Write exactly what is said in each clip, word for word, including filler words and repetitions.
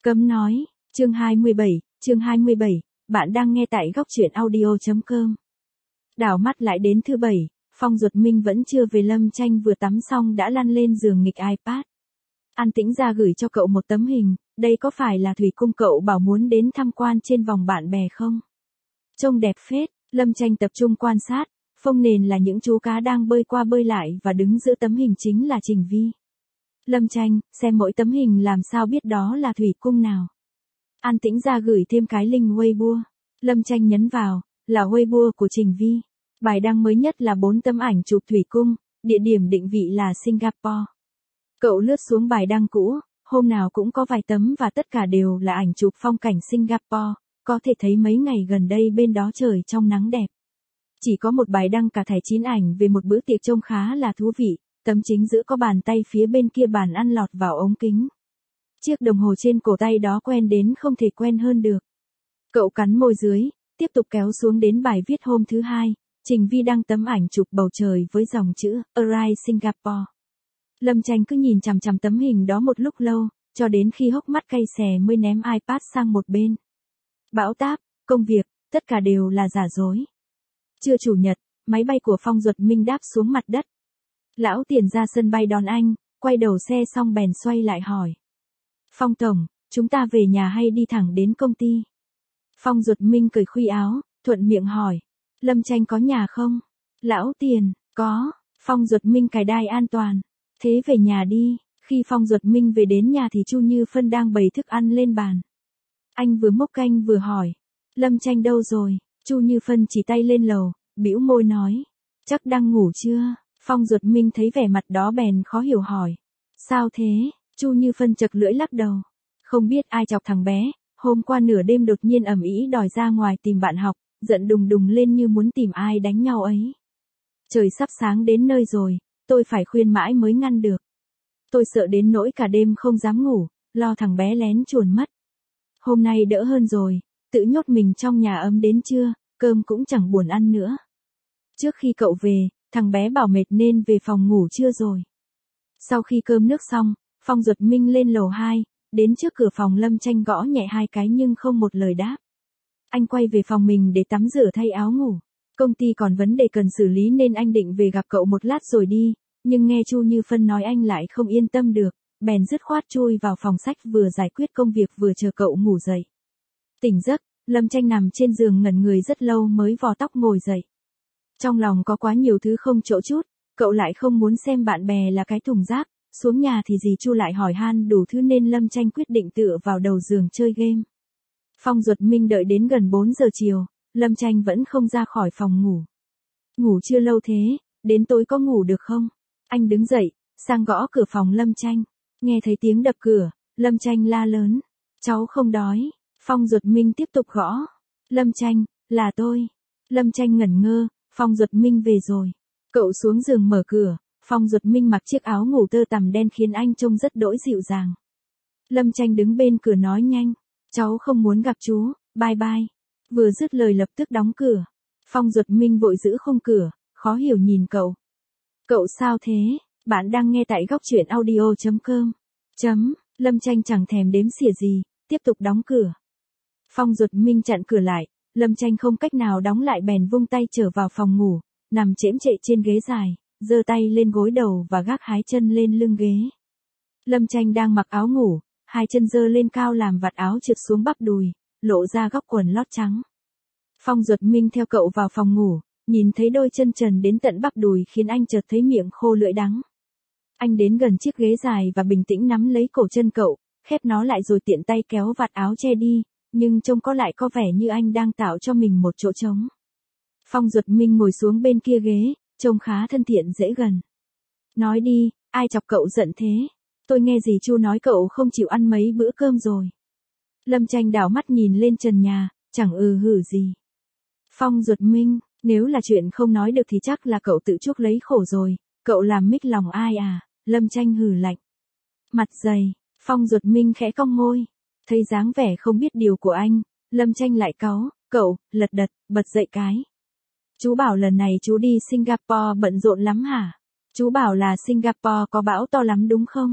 Cấm nói, chương hai mươi bảy, chương hai mươi bảy, bạn đang nghe tại góc truyện audio.com. Đảo mắt lại đến thứ bảy, Phong Duật Minh vẫn chưa về. Lâm Tranh vừa tắm xong đã lăn lên giường nghịch iPad. An Tĩnh ra gửi cho cậu một tấm hình, đây có phải là thủy cung cậu bảo muốn đến tham quan trên vòng bạn bè không? Trông đẹp phết. Lâm Tranh tập trung quan sát, phông nền là những chú cá đang bơi qua bơi lại và đứng giữa tấm hình chính là Trình Vi. Lâm Tranh, xem mỗi tấm hình làm sao biết đó là thủy cung nào. An Tĩnh ra gửi thêm cái link Weibo. Lâm Tranh nhấn vào, là Weibo của Trình Vi. Bài đăng mới nhất là bốn tấm ảnh chụp thủy cung, địa điểm định vị là Singapore. Cậu lướt xuống bài đăng cũ, hôm nào cũng có vài tấm và tất cả đều là ảnh chụp phong cảnh Singapore, có thể thấy mấy ngày gần đây bên đó trời trong nắng đẹp. Chỉ có một bài đăng cả thảy chín ảnh về một bữa tiệc trông khá là thú vị, tấm chính giữa có bàn tay phía bên kia bàn ăn lọt vào ống kính. Chiếc đồng hồ trên cổ tay đó quen đến không thể quen hơn được. Cậu cắn môi dưới, tiếp tục kéo xuống đến bài viết hôm thứ hai, Trình Vi đăng tấm ảnh chụp bầu trời với dòng chữ Arrive Singapore. Lâm Tranh cứ nhìn chằm chằm tấm hình đó một lúc lâu, cho đến khi hốc mắt cay xè mới ném iPad sang một bên. Bão táp, công việc, tất cả đều là giả dối. Trưa chủ nhật, máy bay của Phong Duật Minh đáp xuống mặt đất. Lão Tiền ra sân bay đón anh, quay đầu xe xong bèn xoay lại hỏi. Phong Tổng, chúng ta về nhà hay đi thẳng đến công ty? Phong Duật Minh cởi khuy áo, thuận miệng hỏi. Lâm Tranh có nhà không? Lão Tiền, có. Phong Duật Minh cài đai an toàn. Thế về nhà đi. Khi Phong Duật Minh về đến nhà thì Chu Như Phân đang bày thức ăn lên bàn. Anh vừa múc canh vừa hỏi. Lâm Tranh đâu rồi? Chu Như Phân chỉ tay lên lầu, bĩu môi nói. Chắc đang ngủ chưa? Phong Duật Minh thấy vẻ mặt đó bèn khó hiểu hỏi. Sao thế? Chu Như Phân chật lưỡi lắc đầu. Không biết ai chọc thằng bé, hôm qua nửa đêm đột nhiên ầm ĩ đòi ra ngoài tìm bạn học, giận đùng đùng lên như muốn tìm ai đánh nhau ấy. Trời sắp sáng đến nơi rồi, tôi phải khuyên mãi mới ngăn được. Tôi sợ đến nỗi cả đêm không dám ngủ, lo thằng bé lén chuồn mất. Hôm nay đỡ hơn rồi, tự nhốt mình trong nhà ấm đến trưa, cơm cũng chẳng buồn ăn nữa. Trước khi cậu về, thằng bé bảo mệt nên về phòng ngủ trưa rồi. Sau khi cơm nước xong, Phong Duật Minh lên lầu hai, đến trước cửa phòng Lâm Tranh gõ nhẹ hai cái nhưng không một lời đáp. Anh quay về phòng mình để tắm rửa thay áo ngủ. Công ty còn vấn đề cần xử lý nên anh định về gặp cậu một lát rồi đi, nhưng nghe Chu Như Phân nói anh lại không yên tâm được, bèn dứt khoát chui vào phòng sách vừa giải quyết công việc vừa chờ cậu ngủ dậy. Tỉnh giấc, Lâm Tranh nằm trên giường ngẩn người rất lâu mới vò tóc ngồi dậy. Trong lòng có quá nhiều thứ không chỗ chút, cậu lại không muốn xem bạn bè là cái thùng rác, xuống nhà thì dì Chu lại hỏi han đủ thứ nên Lâm Tranh quyết định tựa vào đầu giường chơi game. Phong Duật Minh đợi đến gần bốn giờ chiều, Lâm Tranh vẫn không ra khỏi phòng ngủ. Ngủ chưa lâu thế, đến tối có ngủ được không? Anh đứng dậy, sang gõ cửa phòng Lâm Tranh. Nghe thấy tiếng đập cửa, Lâm Tranh la lớn. Cháu không đói. Phong Duật Minh tiếp tục gõ. Lâm Tranh, là tôi. Lâm Tranh ngẩn ngơ, Phong Duật Minh về rồi. Cậu xuống giường mở cửa, Phong Duật Minh mặc chiếc áo ngủ tơ tằm đen khiến anh trông rất đỗi dịu dàng. Lâm Tranh đứng bên cửa nói nhanh. Cháu không muốn gặp chú, bye bye. Vừa dứt lời lập tức đóng cửa. Phong Duật Minh vội giữ khung cửa, khó hiểu nhìn cậu. Cậu sao thế? Bạn đang nghe tại góc truyện audio.com. Chấm, Lâm Tranh chẳng thèm đếm xỉa gì, tiếp tục đóng cửa. Phong Duật Minh chặn cửa lại, Lâm Tranh không cách nào đóng lại bèn vung tay trở vào phòng ngủ, nằm chễm chệ trên ghế dài, giơ tay lên gối đầu và gác hai chân lên lưng ghế. Lâm Tranh đang mặc áo ngủ, hai chân giơ lên cao làm vạt áo trượt xuống bắp đùi, lộ ra góc quần lót trắng. Phong Duật Minh theo cậu vào phòng ngủ, nhìn thấy đôi chân trần đến tận bắp đùi khiến anh chợt thấy miệng khô lưỡi đắng. Anh đến gần chiếc ghế dài và bình tĩnh nắm lấy cổ chân cậu, khép nó lại rồi tiện tay kéo vạt áo che đi, nhưng trông có lại có vẻ như anh đang tạo cho mình một chỗ trống. Phong Duật Minh ngồi xuống bên kia ghế, trông khá thân thiện dễ gần. Nói đi, ai chọc cậu giận thế? Tôi nghe dì Chu nói cậu không chịu ăn mấy bữa cơm rồi. Lâm Tranh đảo mắt nhìn lên trần nhà, chẳng ừ hử gì. Phong Duật Minh, nếu là chuyện không nói được thì chắc là cậu tự chuốc lấy khổ rồi, cậu làm mích lòng ai à? Lâm Tranh hừ lạnh. Mặt dày, Phong Duật Minh khẽ cong môi. Thấy dáng vẻ không biết điều của anh, Lâm Tranh lại cáu, cậu, lật đật, bật dậy cái. Chú bảo lần này chú đi Singapore bận rộn lắm hả? Chú bảo là Singapore có bão to lắm đúng không?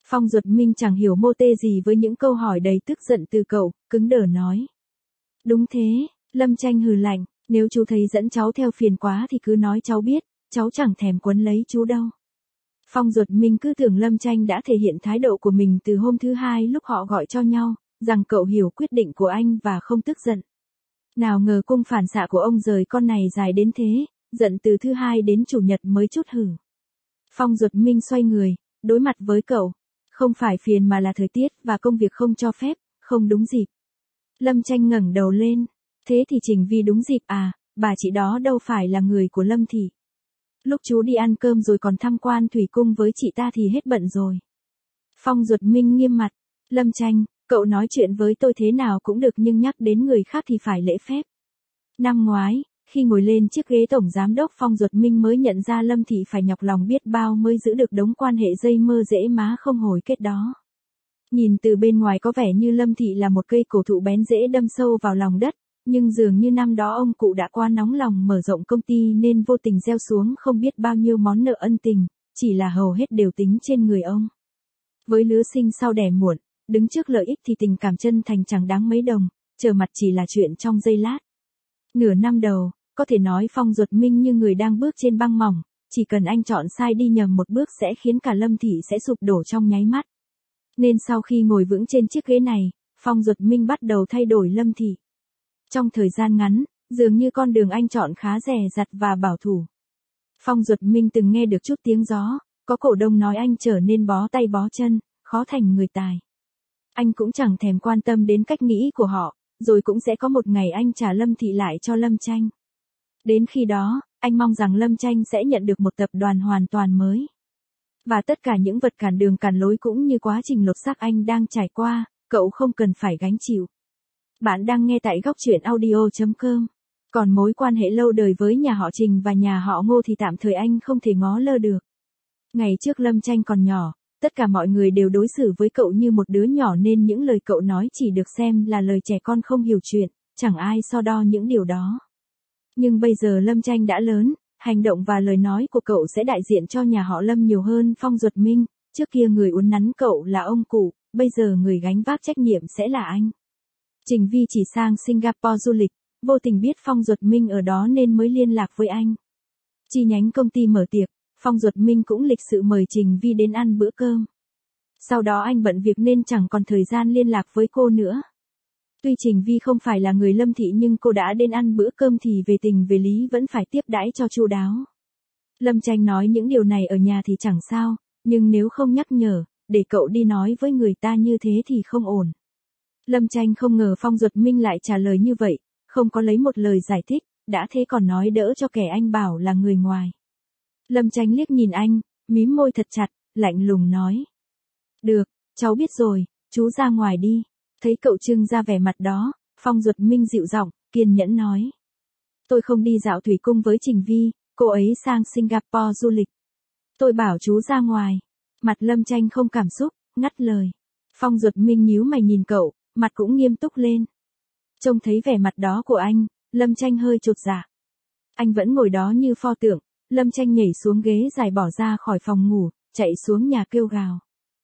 Phong Duật Minh chẳng hiểu mô tê gì với những câu hỏi đầy tức giận từ cậu, cứng đờ nói. Đúng thế, Lâm Tranh hừ lạnh, nếu chú thấy dẫn cháu theo phiền quá thì cứ nói cháu biết, cháu chẳng thèm quấn lấy chú đâu. Phong Duật Minh cứ tưởng Lâm Tranh đã thể hiện thái độ của mình từ hôm thứ hai lúc họ gọi cho nhau, rằng cậu hiểu quyết định của anh và không tức giận. Nào ngờ cung phản xạ của ông rời con này dài đến thế, giận từ thứ hai đến chủ nhật mới chút hử. Phong Duật Minh xoay người, đối mặt với cậu. Không phải phiền mà là thời tiết và công việc không cho phép, không đúng dịp. Lâm Tranh ngẩng đầu lên. Thế thì Trình Vi đúng dịp à, bà chị đó đâu phải là người của Lâm Thị. Lúc chú đi ăn cơm rồi còn tham quan thủy cung với chị ta thì hết bận rồi. Phong Duật Minh nghiêm mặt. Lâm Tranh, cậu nói chuyện với tôi thế nào cũng được nhưng nhắc đến người khác thì phải lễ phép. Năm ngoái, khi ngồi lên chiếc ghế tổng giám đốc, Phong Duật Minh mới nhận ra Lâm Thị phải nhọc lòng biết bao mới giữ được đống quan hệ dây mơ dễ má không hồi kết đó. Nhìn từ bên ngoài có vẻ như Lâm Thị là một cây cổ thụ bén rễ đâm sâu vào lòng đất, nhưng dường như năm đó ông cụ đã quá nóng lòng mở rộng công ty nên vô tình gieo xuống không biết bao nhiêu món nợ ân tình, chỉ là hầu hết đều tính trên người ông. Với lứa sinh sau đẻ muộn, đứng trước lợi ích thì tình cảm chân thành chẳng đáng mấy đồng, trở mặt chỉ là chuyện trong giây lát. Nửa năm đầu, có thể nói Phong Duật Minh như người đang bước trên băng mỏng, chỉ cần anh chọn sai đi nhầm một bước sẽ khiến cả Lâm Thị sẽ sụp đổ trong nháy mắt. Nên sau khi ngồi vững trên chiếc ghế này, Phong Duật Minh bắt đầu thay đổi Lâm Thị. Trong thời gian ngắn, dường như con đường anh chọn khá dè dặt và bảo thủ. Phong Duật Minh từng nghe được chút tiếng gió, có cổ đông nói anh trở nên bó tay bó chân, khó thành người tài. Anh cũng chẳng thèm quan tâm đến cách nghĩ của họ, rồi cũng sẽ có một ngày anh trả Lâm Thị lại cho Lâm Tranh. Đến khi đó, anh mong rằng Lâm Tranh sẽ nhận được một tập đoàn hoàn toàn mới. Và tất cả những vật cản đường cản lối cũng như quá trình lột xác anh đang trải qua, cậu không cần phải gánh chịu. Bạn đang nghe tại góc truyện audio chấm com. Còn mối quan hệ lâu đời với nhà họ Trình và nhà họ Ngô thì tạm thời anh không thể ngó lơ được. Ngày trước Lâm Tranh còn nhỏ, tất cả mọi người đều đối xử với cậu như một đứa nhỏ nên những lời cậu nói chỉ được xem là lời trẻ con không hiểu chuyện, chẳng ai so đo những điều đó. Nhưng bây giờ Lâm Tranh đã lớn, hành động và lời nói của cậu sẽ đại diện cho nhà họ Lâm nhiều hơn Phong Duật Minh, trước kia người uốn nắn cậu là ông cụ, bây giờ người gánh vác trách nhiệm sẽ là anh. Trình Vi chỉ sang Singapore du lịch, vô tình biết Phong Duật Minh ở đó nên mới liên lạc với anh. Chi nhánh công ty mở tiệc, Phong Duật Minh cũng lịch sự mời Trình Vi đến ăn bữa cơm. Sau đó anh bận việc nên chẳng còn thời gian liên lạc với cô nữa. Tuy Trình Vi không phải là người Lâm Thị nhưng cô đã đến ăn bữa cơm thì về tình về lý vẫn phải tiếp đãi cho chu đáo. Lâm Tranh nói những điều này ở nhà thì chẳng sao, nhưng nếu không nhắc nhở, để cậu đi nói với người ta như thế thì không ổn. Lâm Tranh không ngờ Phong Duật Minh lại trả lời như vậy, không có lấy một lời giải thích, đã thế còn nói đỡ cho kẻ anh bảo là người ngoài. Lâm Tranh liếc nhìn anh, mím môi thật chặt, lạnh lùng nói. Được, cháu biết rồi, chú ra ngoài đi. Thấy cậu trưng ra vẻ mặt đó, Phong Duật Minh dịu giọng, kiên nhẫn nói. Tôi không đi dạo thủy cung với Trình Vi, cô ấy sang Singapore du lịch. Tôi bảo chú ra ngoài. Mặt Lâm Tranh không cảm xúc, ngắt lời. Phong Duật Minh nhíu mày nhìn cậu, mặt cũng nghiêm túc lên. Trông thấy vẻ mặt đó của anh, Lâm Tranh hơi chột dạ. Anh vẫn ngồi đó như pho tượng, Lâm Tranh nhảy xuống ghế dài bỏ ra khỏi phòng ngủ, chạy xuống nhà kêu gào.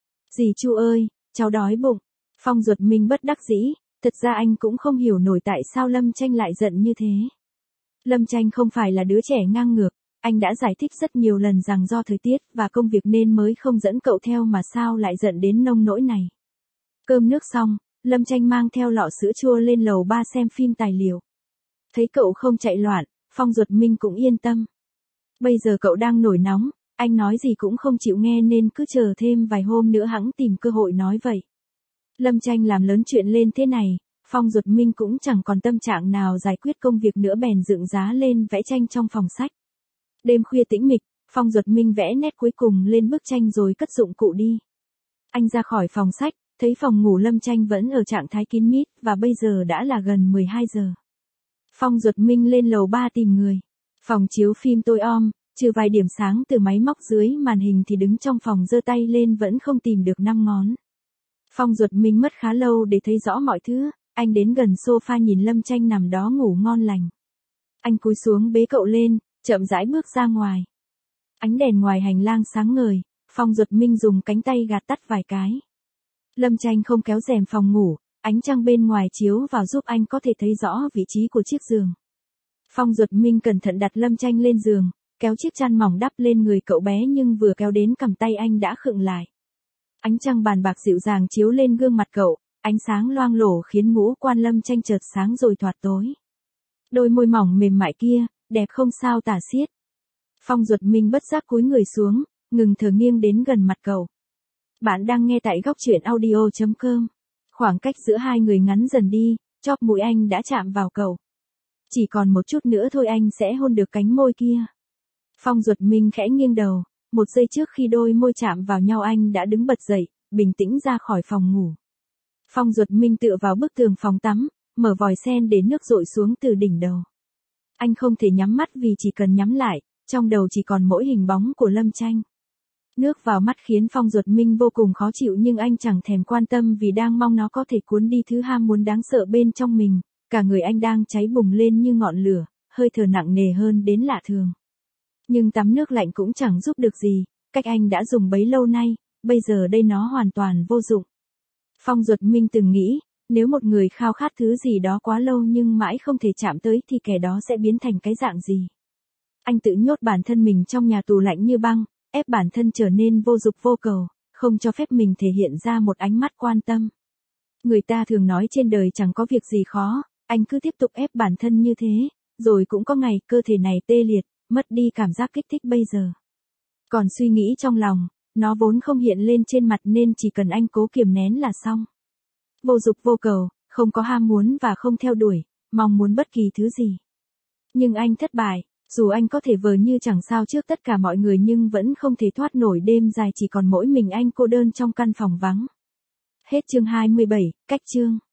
Dì Chu ơi, cháu đói bụng. Phong Duật Minh bất đắc dĩ, thật ra anh cũng không hiểu nổi tại sao Lâm Tranh lại giận như thế. Lâm Tranh không phải là đứa trẻ ngang ngược, anh đã giải thích rất nhiều lần rằng do thời tiết và công việc nên mới không dẫn cậu theo mà sao lại giận đến nông nỗi này. Cơm nước xong, Lâm Tranh mang theo lọ sữa chua lên lầu ba xem phim tài liệu. Thấy cậu không chạy loạn, Phong Duật Minh cũng yên tâm. Bây giờ cậu đang nổi nóng, anh nói gì cũng không chịu nghe nên cứ chờ thêm vài hôm nữa hẵng tìm cơ hội nói vậy. Lâm Tranh làm lớn chuyện lên thế này, Phong Duật Minh cũng chẳng còn tâm trạng nào giải quyết công việc nữa bèn dựng giá lên vẽ tranh trong phòng sách. Đêm khuya tĩnh mịch, Phong Duật Minh vẽ nét cuối cùng lên bức tranh rồi cất dụng cụ đi. Anh ra khỏi phòng sách, thấy phòng ngủ Lâm Tranh vẫn ở trạng thái kín mít và bây giờ đã là gần mười hai giờ. Phong Duật Minh lên lầu ba tìm người. Phòng chiếu phim tối om, trừ vài điểm sáng từ máy móc dưới màn hình thì đứng trong phòng giơ tay lên vẫn không tìm được năm ngón. Phong Duật Minh mất khá lâu để thấy rõ mọi thứ, anh đến gần sofa nhìn Lâm Tranh nằm đó ngủ ngon lành. Anh cúi xuống bế cậu lên, chậm rãi bước ra ngoài. Ánh đèn ngoài hành lang sáng ngời, Phong Duật Minh dùng cánh tay gạt tắt vài cái. Lâm Tranh không kéo rèm phòng ngủ, ánh trăng bên ngoài chiếu vào giúp anh có thể thấy rõ vị trí của chiếc giường. Phong Duật Minh cẩn thận đặt Lâm Tranh lên giường, kéo chiếc chăn mỏng đắp lên người cậu bé nhưng vừa kéo đến cầm tay anh đã khựng lại. Ánh trăng bàn bạc dịu dàng chiếu lên gương mặt cậu, ánh sáng loang lổ khiến ngũ quan Lâm Tranh chợt sáng rồi thoạt tối. Đôi môi mỏng mềm mại kia, đẹp không sao tả xiết. Phong Duật Minh bất giác cúi người xuống, ngừng thở nghiêng đến gần mặt cậu. Bạn đang nghe tại góc truyện audio chấm com. Khoảng cách giữa hai người ngắn dần đi, chóp mũi anh đã chạm vào cậu. Chỉ còn một chút nữa thôi anh sẽ hôn được cánh môi kia. Phong Duật Minh khẽ nghiêng đầu, một giây trước khi đôi môi chạm vào nhau anh đã đứng bật dậy, bình tĩnh ra khỏi phòng ngủ. Phong Duật Minh tựa vào bức tường phòng tắm, mở vòi sen để nước dội xuống từ đỉnh đầu. Anh không thể nhắm mắt vì chỉ cần nhắm lại, trong đầu chỉ còn mỗi hình bóng của Lâm Tranh. Nước vào mắt khiến Phong Duật Minh vô cùng khó chịu nhưng anh chẳng thèm quan tâm vì đang mong nó có thể cuốn đi thứ ham muốn đáng sợ bên trong mình. Cả người anh đang cháy bùng lên như ngọn lửa, hơi thở nặng nề hơn đến lạ thường. Nhưng tắm nước lạnh cũng chẳng giúp được gì, cách anh đã dùng bấy lâu nay, bây giờ đây nó hoàn toàn vô dụng. Phong Duật Minh từng nghĩ, nếu một người khao khát thứ gì đó quá lâu nhưng mãi không thể chạm tới thì kẻ đó sẽ biến thành cái dạng gì. Anh tự nhốt bản thân mình trong nhà tù lạnh như băng, ép bản thân trở nên vô dục vô cầu, không cho phép mình thể hiện ra một ánh mắt quan tâm. Người ta thường nói trên đời chẳng có việc gì khó, anh cứ tiếp tục ép bản thân như thế, rồi cũng có ngày cơ thể này tê liệt, mất đi cảm giác kích thích bây giờ. Còn suy nghĩ trong lòng, nó vốn không hiện lên trên mặt nên chỉ cần anh cố kiềm nén là xong. Vô dục vô cầu, không có ham muốn và không theo đuổi, mong muốn bất kỳ thứ gì. Nhưng anh thất bại, dù anh có thể vờ như chẳng sao trước tất cả mọi người nhưng vẫn không thể thoát nổi đêm dài chỉ còn mỗi mình anh cô đơn trong căn phòng vắng. Hết chương hai mươi bảy, cách chương.